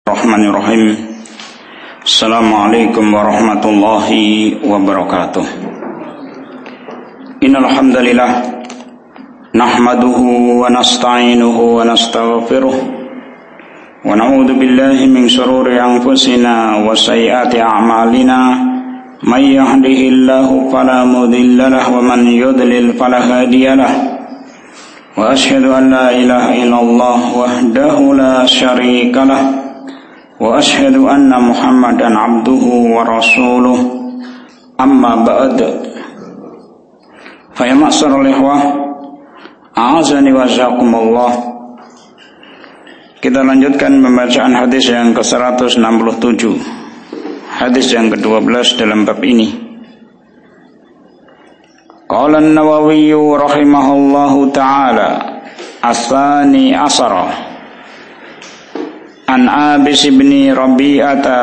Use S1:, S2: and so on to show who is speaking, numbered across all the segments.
S1: Bismillahirrahmanirrahim. Assalamualaikum warahmatullahi wabarakatuh. Innal hamdalillah nahmaduhu wa nasta'inuhu wa nastaghfiruh wa na'udzu billahi min shururi anfusina wa sayyiati a'malina may yahdihillahu fala mudilla lahu wa man yudlil fala hadiyalah. Wa asyhadu an la ilaha illallah wahdahu la syarika lah wa asyhadu anna Muhammadan abduhu wa rasuluh. Amma ba'd. Fa ya ma'syaral ikhwah, a'azani wa jazakumullah. Kita lanjutkan pembacaan hadis yang ke-167. Hadis yang ke-12 dalam bab ini. Qala an-Nawawi rahimahullahu ta'ala as-tsani asara an Abis bin Rabi'ata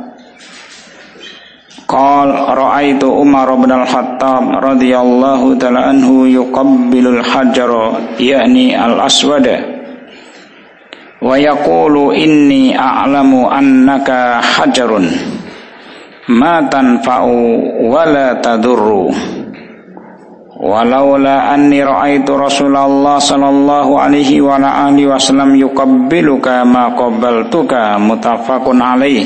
S1: qala ra'aitu Umar bin al-Khattab radhiyallahu ta'ala anhu yuqabbilul hajara yakni al-aswada wa yaqulu inni a'lamu annaka hajarun ma tanfa'u wa la tadurru walaula anni ra'aitu Rasulullah sallallahu alaihi wa alihi wasallam yuqabbiluka ma qabbaltuka muttafaqun alaih.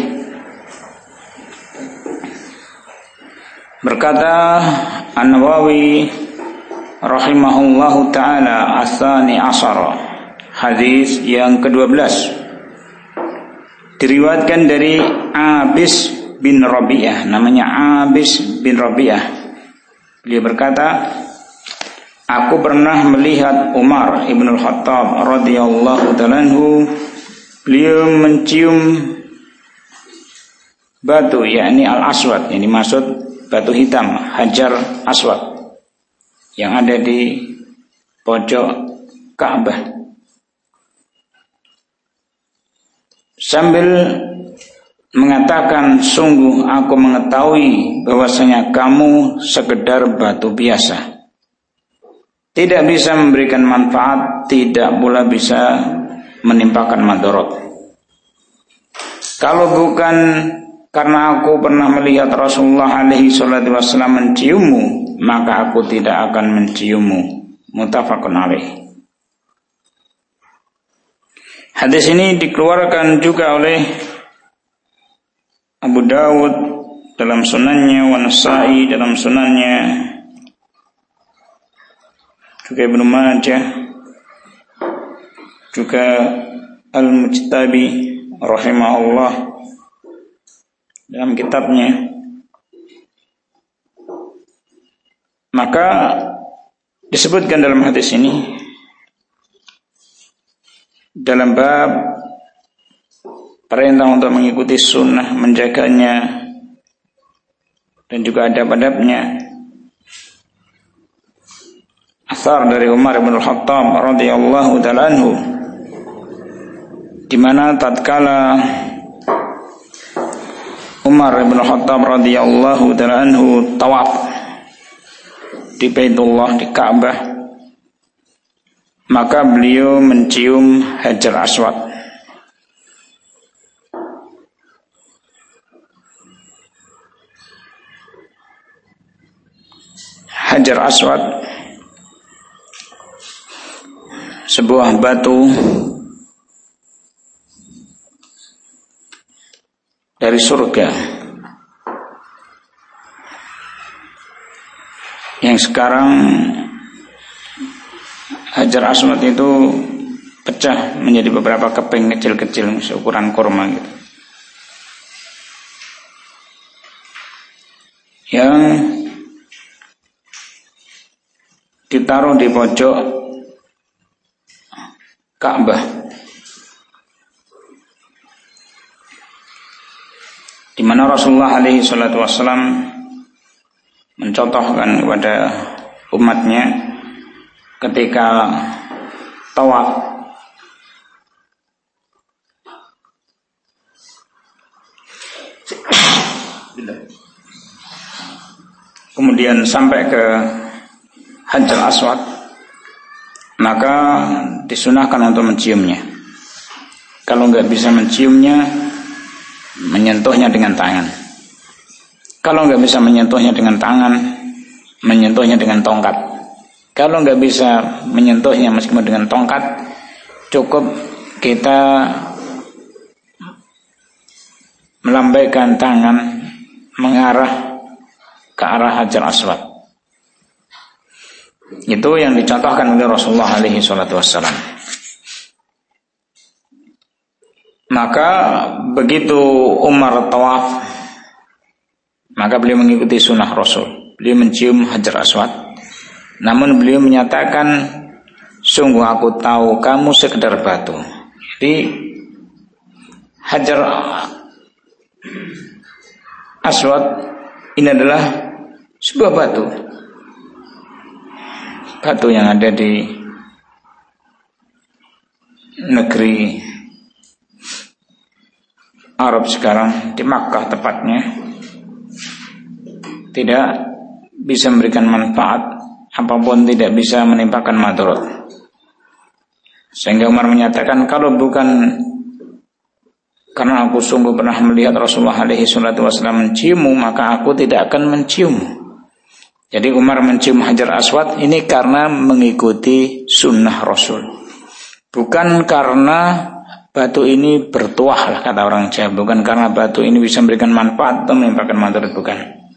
S1: Berkata An-Nawawi rahimahullahu taala as-tsani asyara, hadis yang ke-12 diriwayatkan dari Abis bin Rabi'ah, namanya Abis bin Rabi'ah. Beliau berkata, aku pernah melihat Umar ibn al-Khattab radhiyallahu ta'ala anhu, beliau mencium batu, yakni al-aswad, yang dimaksud batu hitam, hajar aswad, yang ada di pojok Ka'bah. Sambil mengatakan, sungguh aku mengetahui bahwasanya kamu sekedar batu biasa, tidak bisa memberikan manfaat, tidak pula bisa menimpakan madarat. Kalau bukan karena aku pernah melihat Rasulullah alaihi salatu wasallam menciummu, maka aku tidak akan menciummu. Muttafaqun alaih. Hadis ini dikeluarkan juga oleh Abu Dawud dalam sunannya, wa Nasa'i dalam sunannya, juga Ibnu Majah, juga Al-Mujtabi rahimahullah dalam kitabnya. Maka disebutkan dalam hadis ini dalam bab perintah untuk mengikuti sunnah, menjaganya, dan juga adab-adabnya. Asar dari Umar bin al-Khattab radhiyallahu ta'ala anhu, di mana tatkala Umar bin al-Khattab radhiyallahu ta'ala anhu tawaf di Baitullah, di Ka'bah, maka beliau mencium hajar aswad. Hajar aswad, sebuah batu dari surga yang sekarang hajar aswad itu pecah menjadi beberapa keping kecil-kecil seukuran kurma gitu, yang ditaruh di pojok Ka'bah, di mana Rasulullah alaihi salatu wassalam mencontohkan kepada umatnya ketika tawaf. Kemudian sampai ke Hajar Aswad, maka disunahkan untuk menciumnya. Kalau nggak bisa menciumnya, menyentuhnya dengan tangan. Kalau nggak bisa menyentuhnya dengan tangan, menyentuhnya dengan tongkat. Kalau nggak bisa menyentuhnya meskipun dengan tongkat, cukup kita melambaikan tangan mengarah ke arah Hajar Aswad. Itu yang dicontohkan oleh Rasulullah alaihi salatu wassalam. Maka begitu Umar tawaf, maka beliau mengikuti sunnah Rasul. Beliau mencium Hajar Aswad. Namun beliau menyatakan, sungguh aku tahu kamu sekedar batu. Jadi Hajar Aswad ini adalah sebuah batu. Batu yang ada di negeri Arab sekarang, di Makkah tepatnya, tidak bisa memberikan manfaat apapun, tidak bisa menimpakan madarat. Sehingga Umar menyatakan, kalau bukan karena aku sungguh pernah melihat Rasulullah alaihi salatu wasallam menciummu, maka aku tidak akan menciummu. Jadi Umar mencium Hajar Aswad ini karena mengikuti sunnah Rasul, bukan karena batu ini bertuah lah kata orang Jawa, bukan karena batu ini bisa memberikan manfaat atau menimpakan madarat, bukan.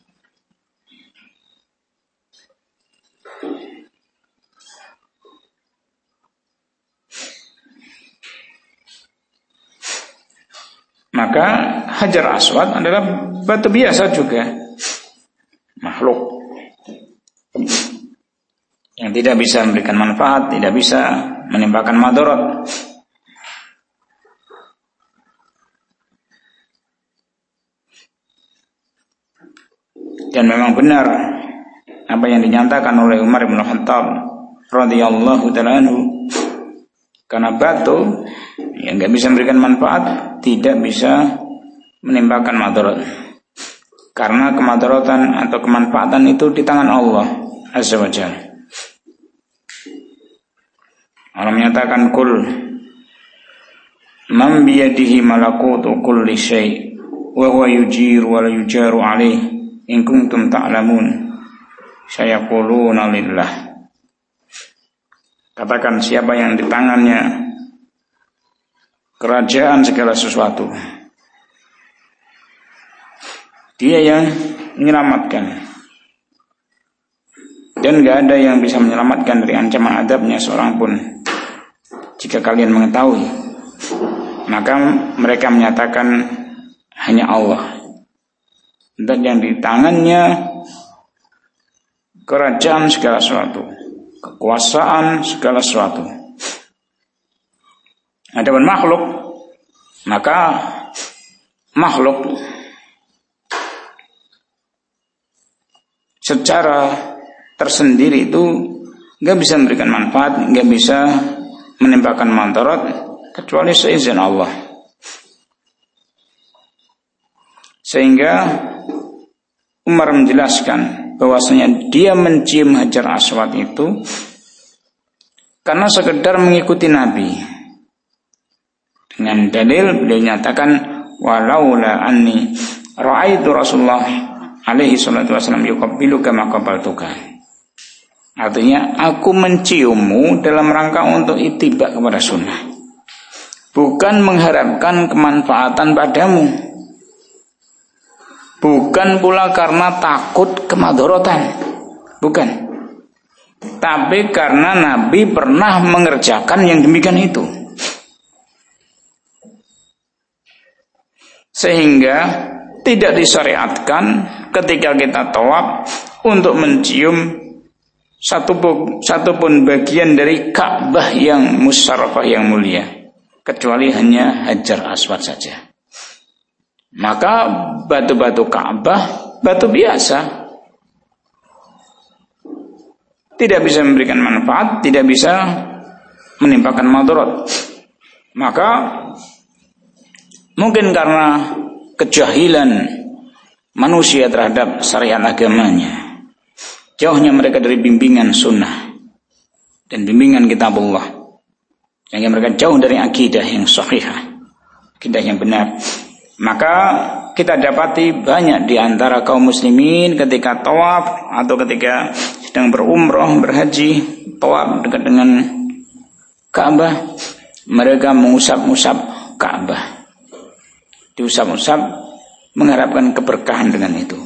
S1: Maka Hajar Aswad adalah batu biasa juga, makhluk yang tidak bisa memberikan manfaat, tidak bisa menimpakan madarat. Dan memang benar apa yang dinyatakan oleh Umar bin Khattab radhiyallahu ta'ala anhu, karena batu yang nggak bisa memberikan manfaat, tidak bisa menimpakan madarat. Karena kemadaratan atau kemanfaatan itu di tangan Allah Azza wa Jalla. Allah menyatakan, kul man biyadihi malakutu kulli syai' wa huwa yujiru wa la yujaru alaih in kuntum ta'lamun sayaquluna lillah. Katakan, siapa yang di tangannya kerajaan segala sesuatu, dia yang menyelamatkan, dan gak ada yang bisa menyelamatkan dari ancaman adabnya seorang pun. Jika kalian mengetahui, maka mereka menyatakan hanya Allah, dan yang di tangannya kerajaan segala sesuatu, kekuasaan segala sesuatu. Adapun makhluk, maka makhluk secara tersendiri itu gak bisa memberikan manfaat, gak bisa menimpakan madarat kecuali seizin Allah. Sehingga Umar menjelaskan bahwasanya dia mencium Hajar Aswad itu karena sekedar mengikuti Nabi. Dengan dalil beliau nyatakan, walaula anni ra'aitu Rasulullah alaihi salatu wasallam yuqabbiluka ma qabaltuka. Artinya, aku menciummu dalam rangka untuk ittiba kepada sunnah, bukan mengharapkan kemanfaatan padamu, bukan pula karena takut kemadharatan, bukan, tapi karena Nabi pernah mengerjakan yang demikian itu. Sehingga tidak disyariatkan ketika kita tawaf untuk mencium satupun bagian dari Ka'bah yang musyarrafah, yang mulia, kecuali hanya Hajar Aswad saja. Maka batu-batu Ka'bah batu biasa, tidak bisa memberikan manfaat, tidak bisa menimpakan madarat. Maka mungkin karena kejahilan manusia terhadap syariat agamanya, jauhnya mereka dari bimbingan sunnah dan bimbingan kitabullah, sehingga mereka jauh dari akidah yang sahihah, akidah yang benar. Maka kita dapati banyak di antara kaum muslimin ketika tawaf atau ketika sedang berumrah, berhaji, tawaf dekat dengan Ka'bah, mereka mengusap-usap Ka'bah. Diusap-usap mengharapkan keberkahan dengan itu.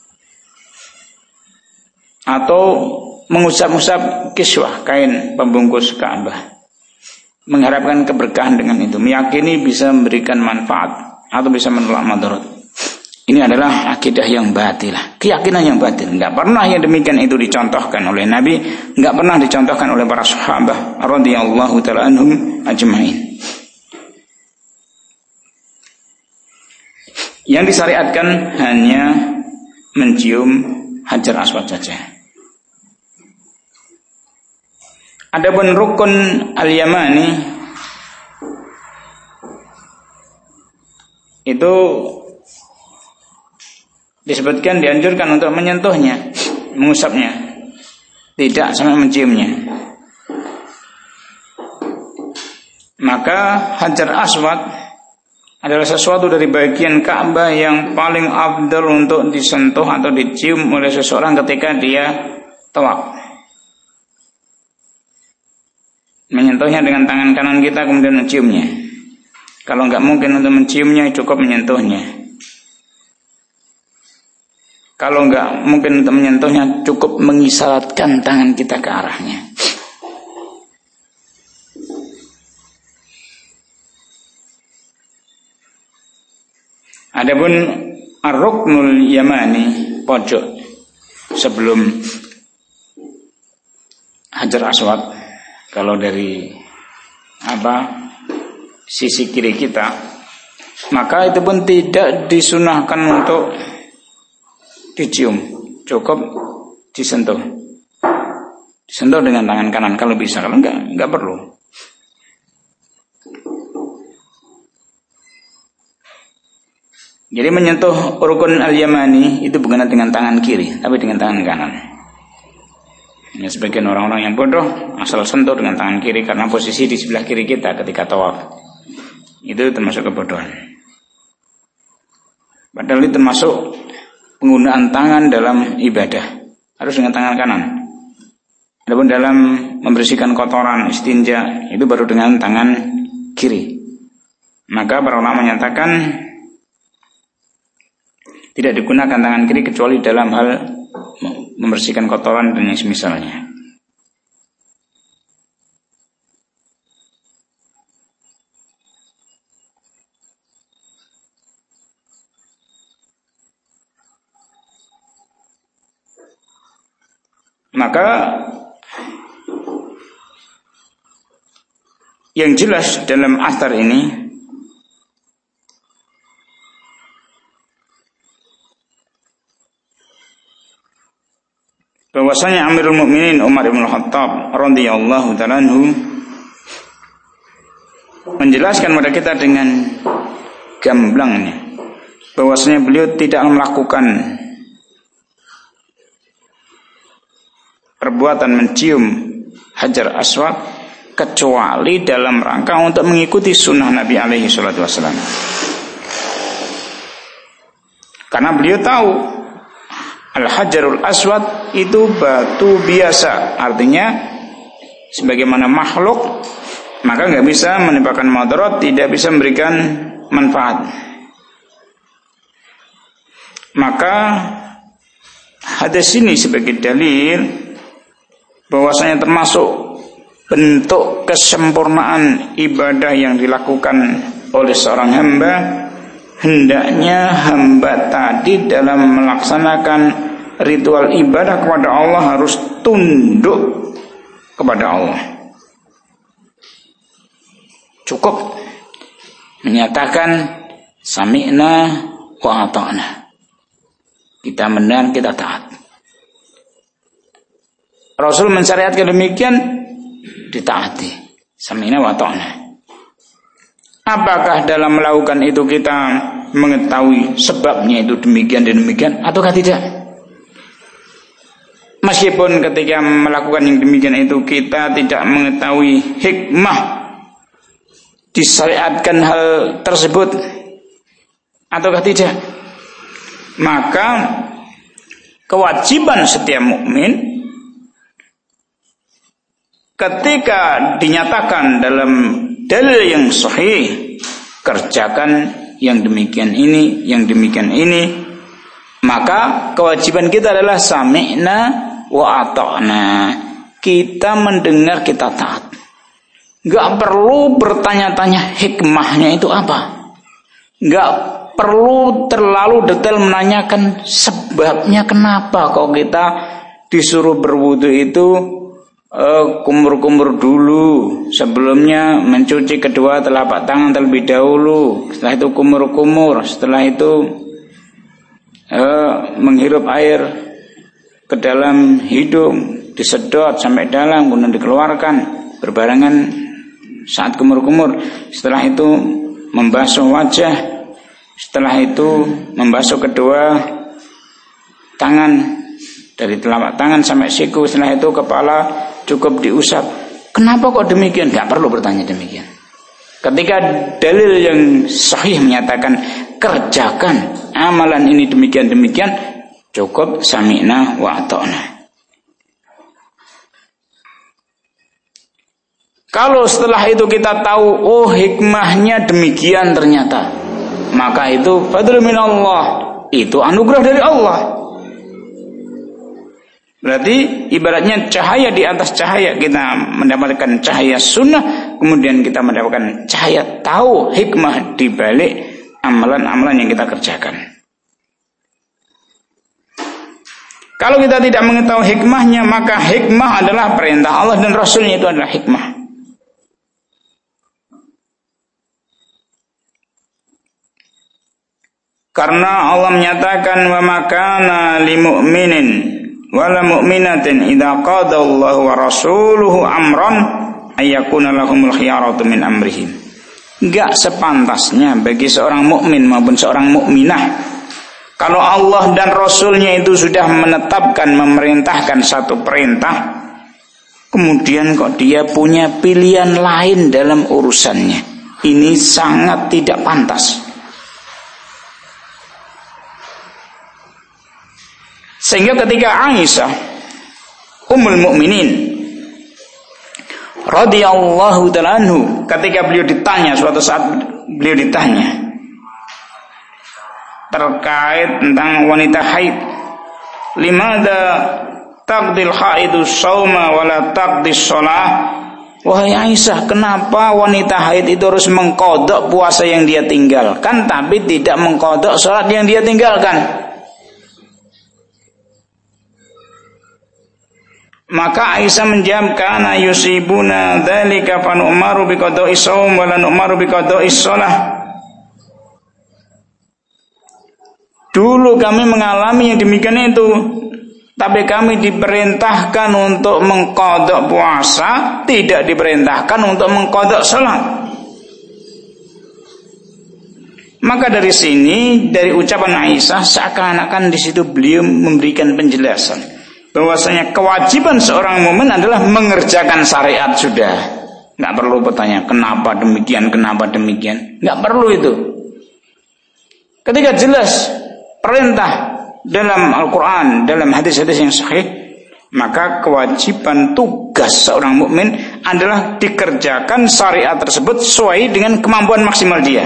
S1: Atau mengusap-usap kiswah, kain pembungkus Ka'bah, mengharapkan keberkahan dengan itu, meyakini bisa memberikan manfaat atau bisa menolak madarat. Ini adalah akidah yang batilah, keyakinan yang batil. Enggak pernah yang demikian itu dicontohkan oleh Nabi, enggak pernah dicontohkan oleh para sahabat radhiyallahu ta'ala anhum ajma'in. Yang disyariatkan hanya mencium Hajar Aswad saja. Adapun rukun al-yamani itu disebutkan dianjurkan untuk menyentuhnya, mengusapnya, tidak sampai menciumnya. Maka Hajar Aswad adalah sesuatu dari bagian Ka'bah yang paling afdal untuk disentuh atau dicium oleh seseorang ketika dia tawaf. Menyentuhnya dengan tangan kanan kita kemudian menciumnya. Kalau enggak mungkin untuk menciumnya, cukup menyentuhnya. Kalau enggak mungkin untuk menyentuhnya, cukup mengisyaratkan tangan kita ke arahnya. Adapun ar-ruknul yamani, pojok sebelum Hajar Aswad, kalau dari sisi kiri kita, maka itu pun tidak disunahkan untuk dicium, cukup disentuh dengan tangan kanan kalau bisa. Kalau enggak perlu. Jadi menyentuh rukun al-yamani itu bukan dengan tangan kiri, tapi dengan tangan kanan. Ya, sebagian orang-orang yang bodoh asal sentuh dengan tangan kiri karena posisi di sebelah kiri kita ketika tawaf. Itu termasuk kebodohan. Padahal itu termasuk penggunaan tangan dalam ibadah, harus dengan tangan kanan. Adapun dalam membersihkan kotoran, istinja, itu baru dengan tangan kiri. Maka para ulama menyatakan tidak digunakan tangan kiri kecuali dalam hal membersihkan kotoran dan yang semisalnya. Maka yang jelas dalam athar ini bahwasanya Amirul Mukminin Umar bin Khattab radhiyallahu ta'ala anhu menjelaskan kepada kita dengan gamblangnya bahwasanya beliau tidak melakukan perbuatan mencium Hajar Aswad kecuali dalam rangka untuk mengikuti sunnah Nabi alaihi salatu wassalam. Karena beliau tahu Al-Hajarul Aswad itu batu biasa, artinya sebagaimana makhluk, maka nggak bisa menimbulkan madarat, tidak bisa memberikan manfaat. Maka hadis ini sebagai dalil bahwasanya termasuk bentuk kesempurnaan ibadah yang dilakukan oleh seorang hamba, hendaknya hamba tadi dalam melaksanakan ritual ibadah kepada Allah harus tunduk kepada Allah. Cukup menyatakan sami'na wa ata'na. Kita mendengar, kita taat. Rasul mensyariatkan demikian, ditaati. Sami'na wa ata'na. Apakah dalam melakukan itu kita mengetahui sebabnya itu demikian dan demikian, ataukah tidak? Meskipun ketika melakukan yang demikian itu kita tidak mengetahui hikmah disyariatkan hal tersebut, ataukah tidak? Maka kewajiban setiap mukmin ketika dinyatakan dalam dalil yang sahih, kerjakan yang demikian ini, yang demikian ini, maka kewajiban kita adalah sami'na wa ata'na. Kita mendengar, kita taat. Gak perlu bertanya-tanya hikmahnya itu apa. Gak perlu terlalu detail menanyakan sebabnya kenapa kok kita disuruh berwudu itu kumur-kumur dulu, sebelumnya mencuci kedua telapak tangan terlebih dahulu, setelah itu kumur-kumur, setelah itu menghirup air ke dalam hidung, disedot sampai dalam kemudian dikeluarkan berbarengan saat kumur-kumur, setelah itu membasuh wajah, setelah itu membasuh kedua tangan dari telapak tangan sampai siku, setelah itu kepala cukup diusap. Kenapa kok demikian? Gak perlu bertanya demikian. Ketika dalil yang sahih menyatakan kerjakan amalan ini demikian-demikian, cukup sami'na wa ata'na. Kalau setelah itu kita tahu, oh hikmahnya demikian ternyata, maka itu fadlun minallah, itu anugerah dari Allah. Berarti ibaratnya cahaya di atas cahaya, kita mendapatkan cahaya sunnah, kemudian kita mendapatkan cahaya tahu hikmah di balik amalan-amalan yang kita kerjakan. Kalau kita tidak mengetahui hikmahnya, maka hikmah adalah perintah Allah dan Rasulnya, itu adalah hikmah. Karena Allah menyatakan wa makana limu'minin wala mu'minatin idza qada Allahu wa rasuluhu amran ayyakuna lahumul khiyaratu min amrihim. Enggak sepantasnya bagi seorang mukmin maupun seorang mukminah, kalau Allah dan Rasulnya itu sudah menetapkan, memerintahkan satu perintah, kemudian kok dia punya pilihan lain dalam urusannya. Ini sangat tidak pantas. Sehingga ketika Aisyah Ummul Mukminin radhiyallahu ta'ala anhu, ketika beliau ditanya, suatu saat beliau ditanya terkait tentang wanita haid, limadza taqdil haidu shauma wala taqdis shalah, wahai Aisyah, kenapa wanita haid itu harus mengqadha puasa yang dia tinggalkan tapi tidak mengqadha salat yang dia tinggalkan? Maka Aisyah menjawab, kana yusibuna dzalika fa nu'maru biqada'i shaum wa la nu'maru biqada'i shalah. Dulu kami mengalami yang demikian itu, tapi kami diperintahkan untuk mengqadha puasa, tidak diperintahkan untuk mengqadha salat. Maka dari sini, dari ucapan Aisyah, seakan-akan di situ beliau memberikan penjelasan bahwasanya kewajiban seorang mukmin adalah mengerjakan syariat sudah. Enggak perlu bertanya kenapa demikian, enggak perlu itu. Ketika jelas perintah dalam Al-Qur'an, dalam hadis-hadis yang sahih, maka kewajiban tugas seorang mukmin adalah dikerjakan syariat tersebut sesuai dengan kemampuan maksimal dia.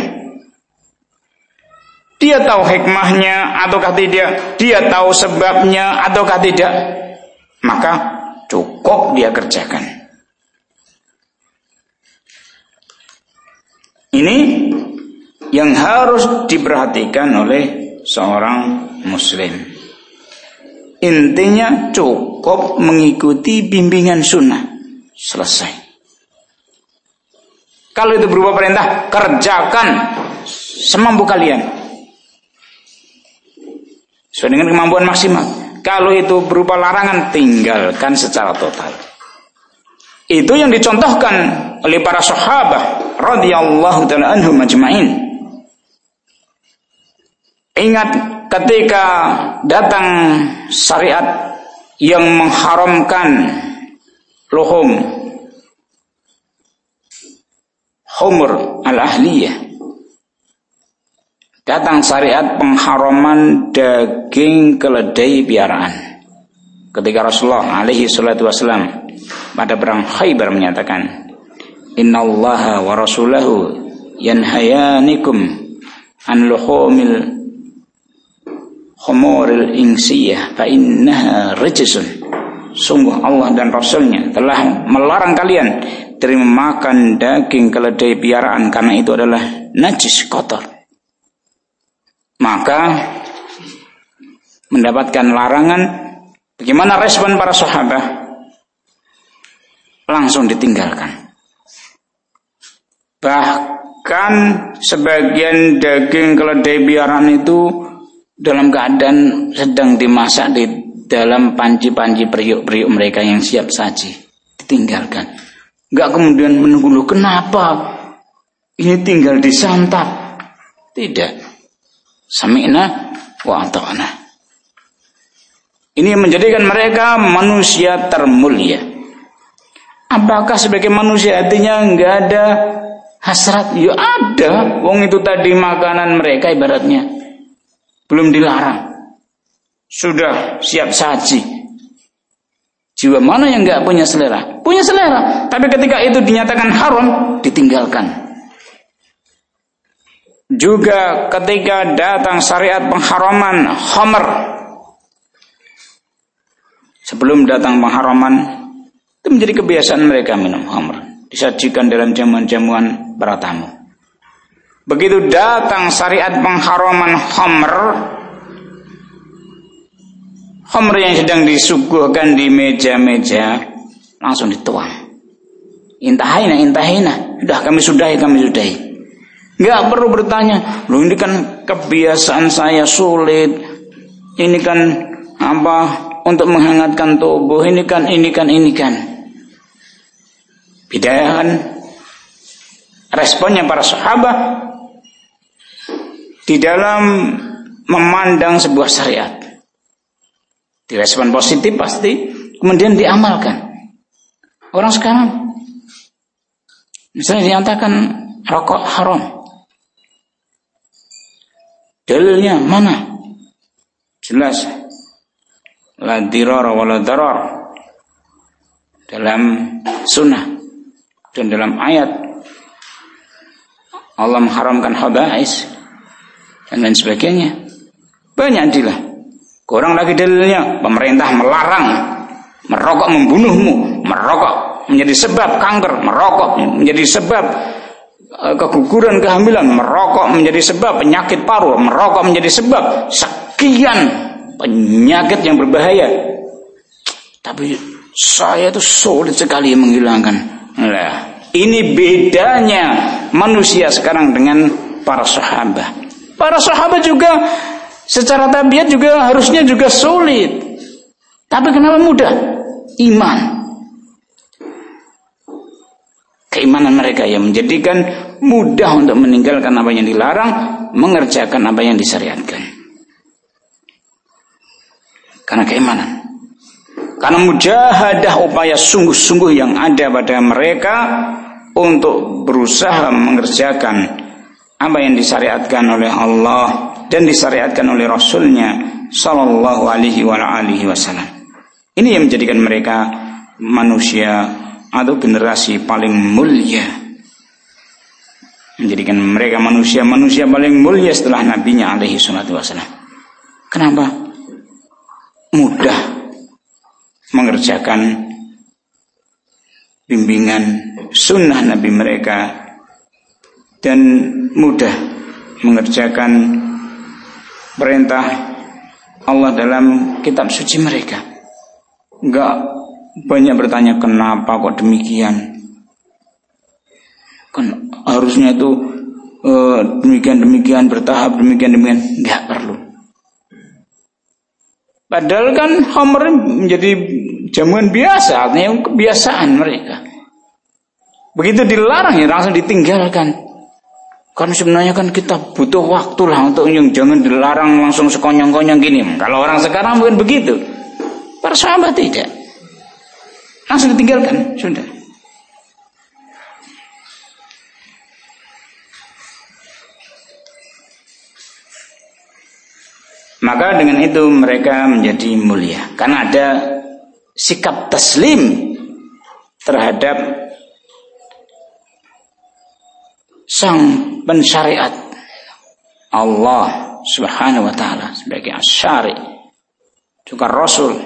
S1: Dia tahu hikmahnya ataukah tidak, dia tahu sebabnya ataukah tidak, maka cukup dia kerjakan. Ini yang harus diperhatikan oleh seorang muslim. Intinya cukup mengikuti bimbingan sunnah, selesai. Kalau itu berupa perintah, kerjakan semampu kalian sesuai dengan kemampuan maksimal. Kalau itu berupa larangan, tinggalkan secara total. Itu yang dicontohkan oleh para sahabat radhiyallahu ta'ala anhum ajma'in. Ingat ketika datang syariat yang mengharamkan luhum humur al-ahliyah, datang syariat pengharaman daging keledai piaraan. Ketika Rasulullah alaihi salatu wasallam pada perang Khaybar menyatakan, innallaha wa rasulahu yanhayanikum an luhumil khumuril insiyah fa innaha rijsun. Sungguh Allah dan Rasulnya telah melarang kalian dari memakan daging keledai piaraan karena itu adalah najis, kotor. Maka mendapatkan larangan, bagaimana respon para sahabat? Langsung ditinggalkan. Bahkan sebagian daging keledai piaraan itu dalam keadaan sedang dimasak di dalam panci-panci periuk-periuk mereka yang siap saji, ditinggalkan. Enggak kemudian menunggu, loh kenapa ini tinggal disantap? Tidak. Sami'na wa ata'na. Ini menjadikan mereka manusia termulia. Apakah sebagai manusia artinya enggak ada hasrat? Ya ada. Wong itu tadi makanan mereka ibaratnya belum dilarang, sudah siap saji. Jiwa mana yang enggak punya selera? Punya selera. Tapi ketika itu dinyatakan haram, ditinggalkan. Juga ketika datang syariat pengharaman khamr, sebelum datang pengharaman, itu menjadi kebiasaan mereka minum khamr, disajikan dalam jamuan-jamuan para tamu. Begitu datang syariat pengharaman khamr yang sedang disuguhkan di meja-meja, langsung dituang. Intahina, sudah kami sudahi. Enggak perlu bertanya, loh ini kan kebiasaan saya sulit, ini kan apa untuk menghangatkan tubuh, ini kan. Beda kan responnya para sahabat di dalam memandang sebuah syariat. Direspon positif pasti, kemudian diamalkan. Orang sekarang misalnya dinyatakan rokok haram, dalilnya mana? Jelas, la dirara wa la darar, dalam sunnah dan dalam ayat Allah mengharamkan khaba'is dan lain sebagainya. Banyak adilah. Kurang lagi dalilnya, pemerintah melarang merokok membunuhmu, merokok menjadi sebab kanker, merokok menjadi sebab keguguran kehamilan, merokok menjadi sebab penyakit paru, merokok menjadi sebab sekian penyakit yang berbahaya. Tapi saya itu sulit sekali menghilangkan. Nah, ini bedanya manusia sekarang dengan para sahabat. Para sahabat juga secara tabiat juga harusnya juga sulit. Tapi kenapa mudah? Iman. Keimanan mereka yang menjadikan mudah untuk meninggalkan apa yang dilarang, mengerjakan apa yang disyariatkan. Karena keimanan. Karena mujahadah, upaya sungguh-sungguh yang ada pada mereka untuk berusaha mengerjakan apa yang disyariatkan oleh Allah dan disyariatkan oleh Rasulnya sallallahu alaihi wasallam. Ini yang menjadikan mereka manusia atau generasi paling mulia, menjadikan mereka manusia paling mulia setelah nabinya alaihi salatu wasallam. Kenapa? Mudah mengerjakan bimbingan sunnah nabi mereka dan mudah mengerjakan perintah Allah dalam kitab suci mereka. Enggak banyak bertanya kenapa kok demikian. Kan harusnya itu demikian bertahap, demikian. Enggak perlu. Padahal kan khamr menjadi jamuan biasa, artinya kebiasaan mereka. Begitu dilarang ya langsung ditinggalkan. Kan sebenarnya kan kita butuh waktu lah untuk yang jangan dilarang langsung sekonyong-konyong gini. Kalau orang sekarang mungkin begitu. Para sahabat tidak. Langsung ditinggalkan, sudah. Maka dengan itu mereka menjadi mulia karena ada sikap taslim terhadap sang pensyariat Allah Subhanahu wa taala sebagai asyari, juga Rasul.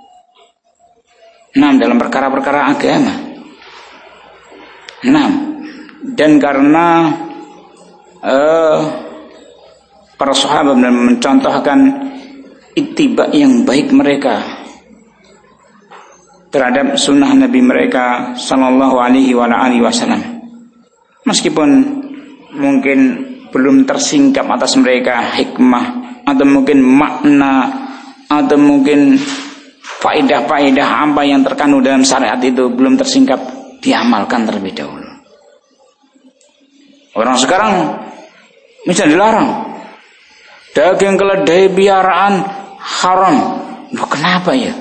S1: Dalam perkara-perkara agama. Dan karena para sahabat mencontohkan ittiba yang baik mereka terhadap sunnah Nabi mereka sallallahu alaihi wasallam. Meskipun mungkin belum tersingkap atas mereka hikmah atau mungkin makna atau mungkin faedah-faedah apa yang terkandung dalam syariat itu belum tersingkap, diamalkan terlebih dahulu. Orang sekarang misalnya dilarang daging keledai piaraan haram. Loh, kenapa ya?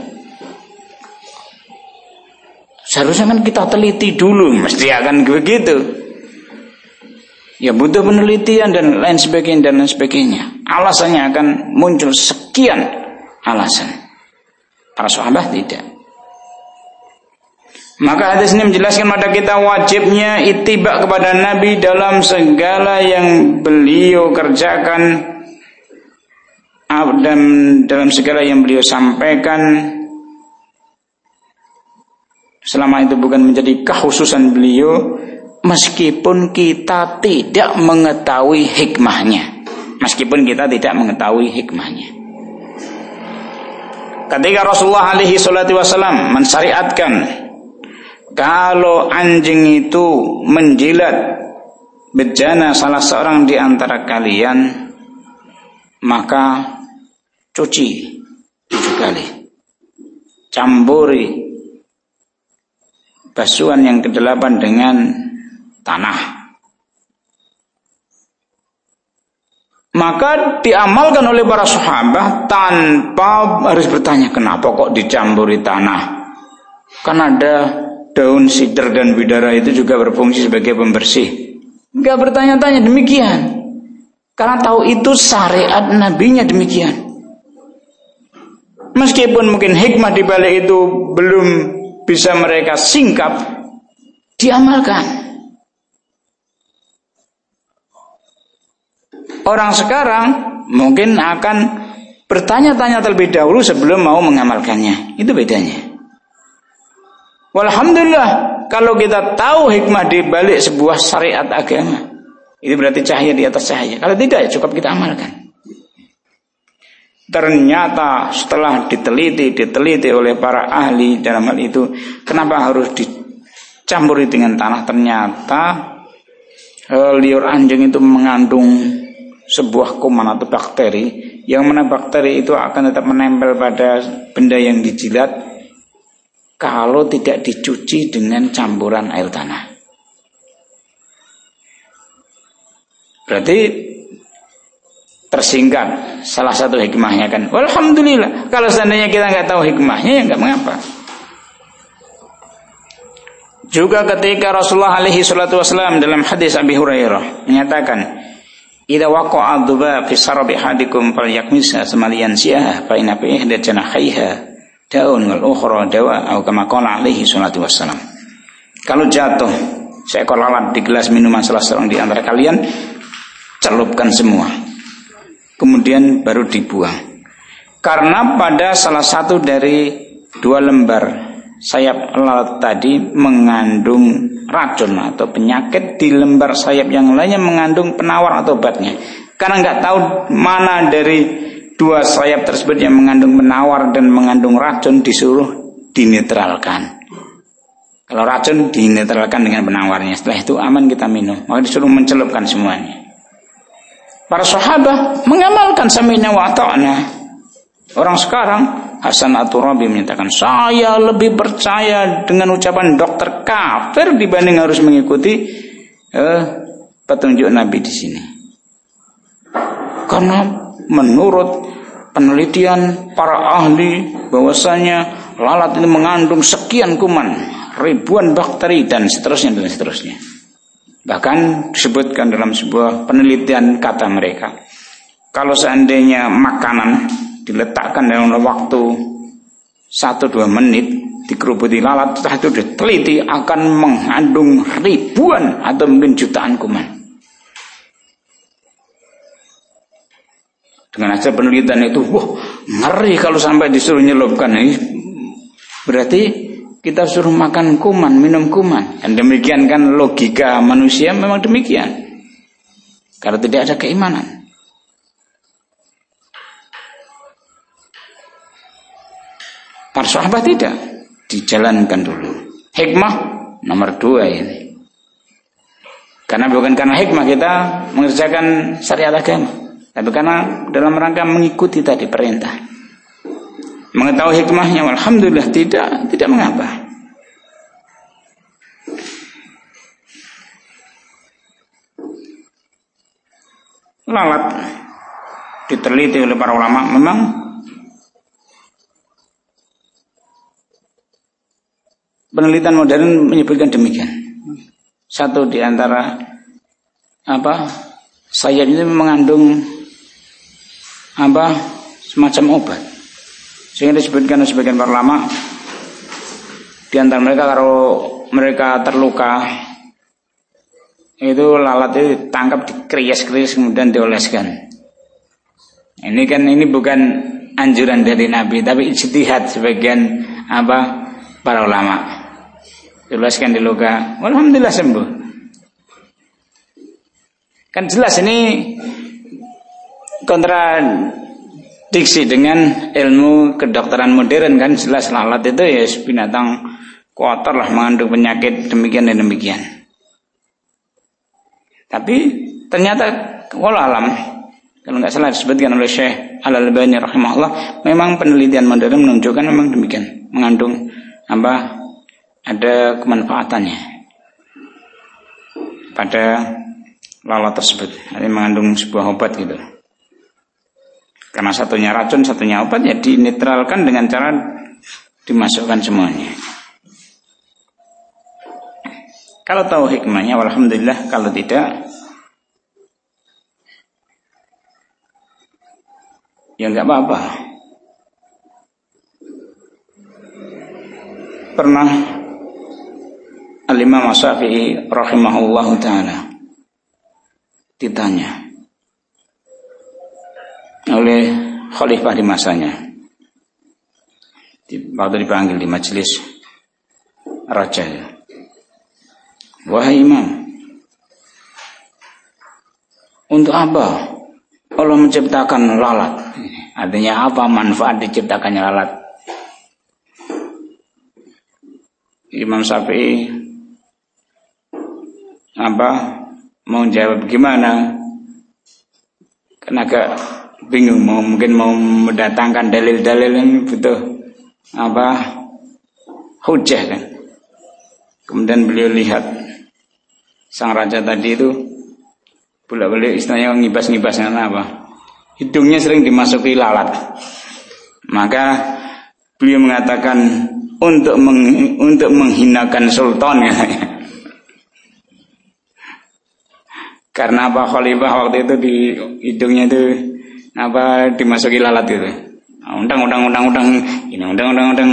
S1: Seharusnya kan kita teliti dulu, mesti akan begitu. Ya butuh penelitian dan lain sebagainya. Alasannya akan muncul sekian alasan. Para sahabat tidak. Maka hadis ini menjelaskan pada kita wajibnya ittiba kepada Nabi dalam segala yang beliau kerjakan dan dalam segala yang beliau sampaikan, selama itu bukan menjadi kekhususan beliau, meskipun kita tidak mengetahui hikmahnya. Ketika Rasulullah alaihi salatu wasallam mensyariatkan kalau anjing itu menjilat bejana salah seorang di antara kalian, maka cuci 7 kali, campuri basuhan yang ke-8 dengan tanah. Maka diamalkan oleh para sahabat tanpa harus bertanya kenapa kok dicampuri tanah. Kan ada daun sidr dan bidara itu juga berfungsi sebagai pembersih. Enggak bertanya-tanya demikian. Karena tahu itu syariat nabinya demikian. Meskipun mungkin hikmah di balik itu belum bisa mereka singkap, diamalkan. Orang sekarang mungkin akan bertanya-tanya terlebih dahulu sebelum mau mengamalkannya. Itu bedanya. Walhamdulillah, kalau kita tahu hikmah di balik sebuah syariat agama, itu berarti cahaya di atas cahaya. Kalau tidak, ya cukup kita amalkan. Ternyata setelah diteliti oleh para ahli dalam hal itu, kenapa harus dicampuri dengan tanah? Ternyata liur anjing itu mengandung sebuah kuman atau bakteri, yang mana bakteri itu akan tetap menempel pada benda yang dijilat kalau tidak dicuci dengan campuran air tanah. Berarti tersingkap salah satu hikmahnya kan. Alhamdulillah. Kalau seandainya kita nggak tahu hikmahnya, ya nggak mengapa. Juga ketika Rasulullah alaihi salatu wasallam dalam hadis Abi Hurairah menyatakan, "Idza waqa'a dhuba fi sarbi hadikum falyakmisha samaliyan siah fa inna fi ihda janahaiha daun wal ukhra dawa atau kama qala alaihi salatu wassalam." Kalau jatuh seekor lalat di gelas minuman salah seorang di antara kalian, celupkan semua, kemudian baru dibuang. Karena pada salah satu dari 2 lembar sayap lalat tadi mengandung racun atau penyakit, di lembar sayap yang lainnya mengandung penawar atau obatnya. Karena nggak tahu mana dari 2 sayap tersebut yang mengandung penawar dan mengandung racun, disuruh dinetralkan. Kalau racun dinetralkan dengan penawarnya, setelah itu aman kita minum. Maka disuruh mencelupkan semuanya. Para sahabat mengamalkan sami'na wa ata'na. Orang sekarang, Hasan At-Turabi menyatakan, saya lebih percaya dengan ucapan dokter kafir dibanding harus mengikuti petunjuk Nabi di sini. Karena menurut penelitian para ahli bahwasanya lalat ini mengandung sekian kuman, ribuan bakteri dan seterusnya. Bahkan disebutkan dalam sebuah penelitian kata mereka, Kalau seandainya makanan diletakkan dalam waktu 1-2 menit dikerubuti lalat, setelah itu diteliti akan mengandung ribuan atau mungkin jutaan kuman. Dengan hasil penelitian itu, wah ngeri kalau sampai disuruh nyelupkan. Berarti kita suruh makan kuman, minum kuman. Dan demikian kan logika manusia memang demikian. Karena tidak ada keimanan. Para sahabat tidak, dijalankan dulu. Hikmah nomor 2 ini. Karena bukan karena hikmah kita mengerjakan syariat agama, tapi karena dalam rangka mengikuti tadi perintah. Mengetahui hikmahnya, alhamdulillah tidak mengapa. Lalat diteliti oleh para ulama memang penelitian modern menyebutkan demikian. Satu di antara sayap itu mengandung semacam obat. Sehingga disebutkan oleh sebagian para ulama, di antara mereka kalau mereka terluka itu lalat itu ditangkap, dikerias-kerias kemudian dioleskan. Ini bukan anjuran dari Nabi, tapi ijtihad sebagian para ulama. Dioleskan di luka, alhamdulillah sembuh. Kan jelas ini kontradiksi dengan ilmu kedokteran modern kan, jelas lalat itu ya binatang kotor lah, mengandung penyakit demikian dan demikian. Tapi ternyata wallahu alam, kalau nggak salah disebutkan oleh Syekh Al-Albani rahimahullah, memang penelitian modern menunjukkan memang demikian, mengandung ada kemanfaatannya pada lalat tersebut. Ada mengandung sebuah obat gitu. Karena satunya racun, satunya obat, ya dinetralkan dengan cara dimasukkan semuanya. Kalau tahu hikmahnya, alhamdulillah. Kalau tidak, ya nggak apa-apa. Pernah Al-Imam Syafi'i rahimahullahu ta'ala ditanya oleh khalifah di masanya, waktu dipanggil di majelis raja, wahai imam, untuk apa Allah menciptakan lalat? Artinya apa manfaat diciptakannya lalat? Imam Syafi'i mau jawab gimana? Kan agak bingung, mungkin mau mendatangkan dalil-dalil yang butuh hujah kan. Kemudian beliau lihat sang raja tadi itu bolak-balik istilahnya ngibas-ngibas hidungnya sering dimasuki lalat. Maka beliau mengatakan untuk menghinakan sultan ya. Karena khalifah waktu itu di hidungnya itu dimasuki lalat itu. Undang. Ini undang.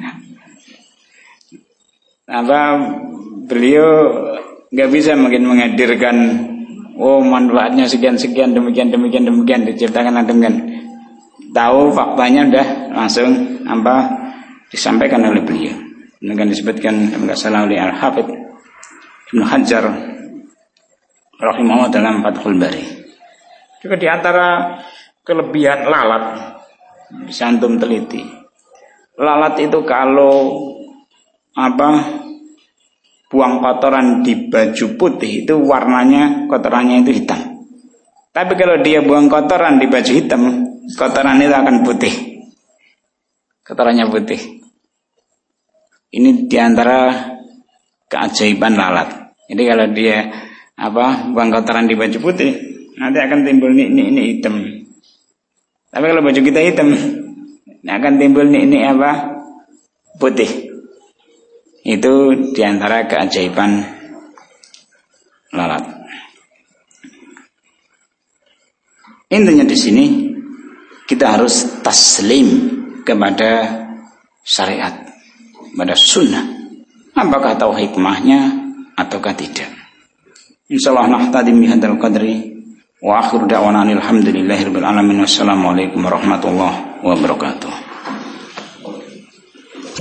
S1: Beliau nggak bisa mungkin menghadirkan manfaatnya sekian demikian diciptakan dengan tahu faktanya udah langsung disampaikan oleh beliau. Dengan disebutkan enggak salah oleh Al-Hafidz Ibnu Hajar rahimahullah dalam Fathul Bari. Juga di antara kelebihan lalat bisa antum teliti. Lalat itu kalau buang kotoran di baju putih itu warnanya kotorannya itu hitam. Tapi kalau dia buang kotoran di baju hitam, kotoran itu akan putih. Kotorannya putih. Ini di antara keajaiban lalat. Jadi kalau dia buang kotoran di baju putih, nanti akan timbul ini hitam. Tapi kalau baju kita hitam, akan timbul ini putih. Itu di antara keajaiban lalat. Intinya di sini kita harus taslim kepada syariat, pada sunnah. Apakah tahu hikmahnya ataukah tidak? Insyaallah nahtadi bihadzal qadri wa akhiru da'wana alhamdulillahirabbil alamin. Wassalamualaikum warahmatullahi wabarakatuh.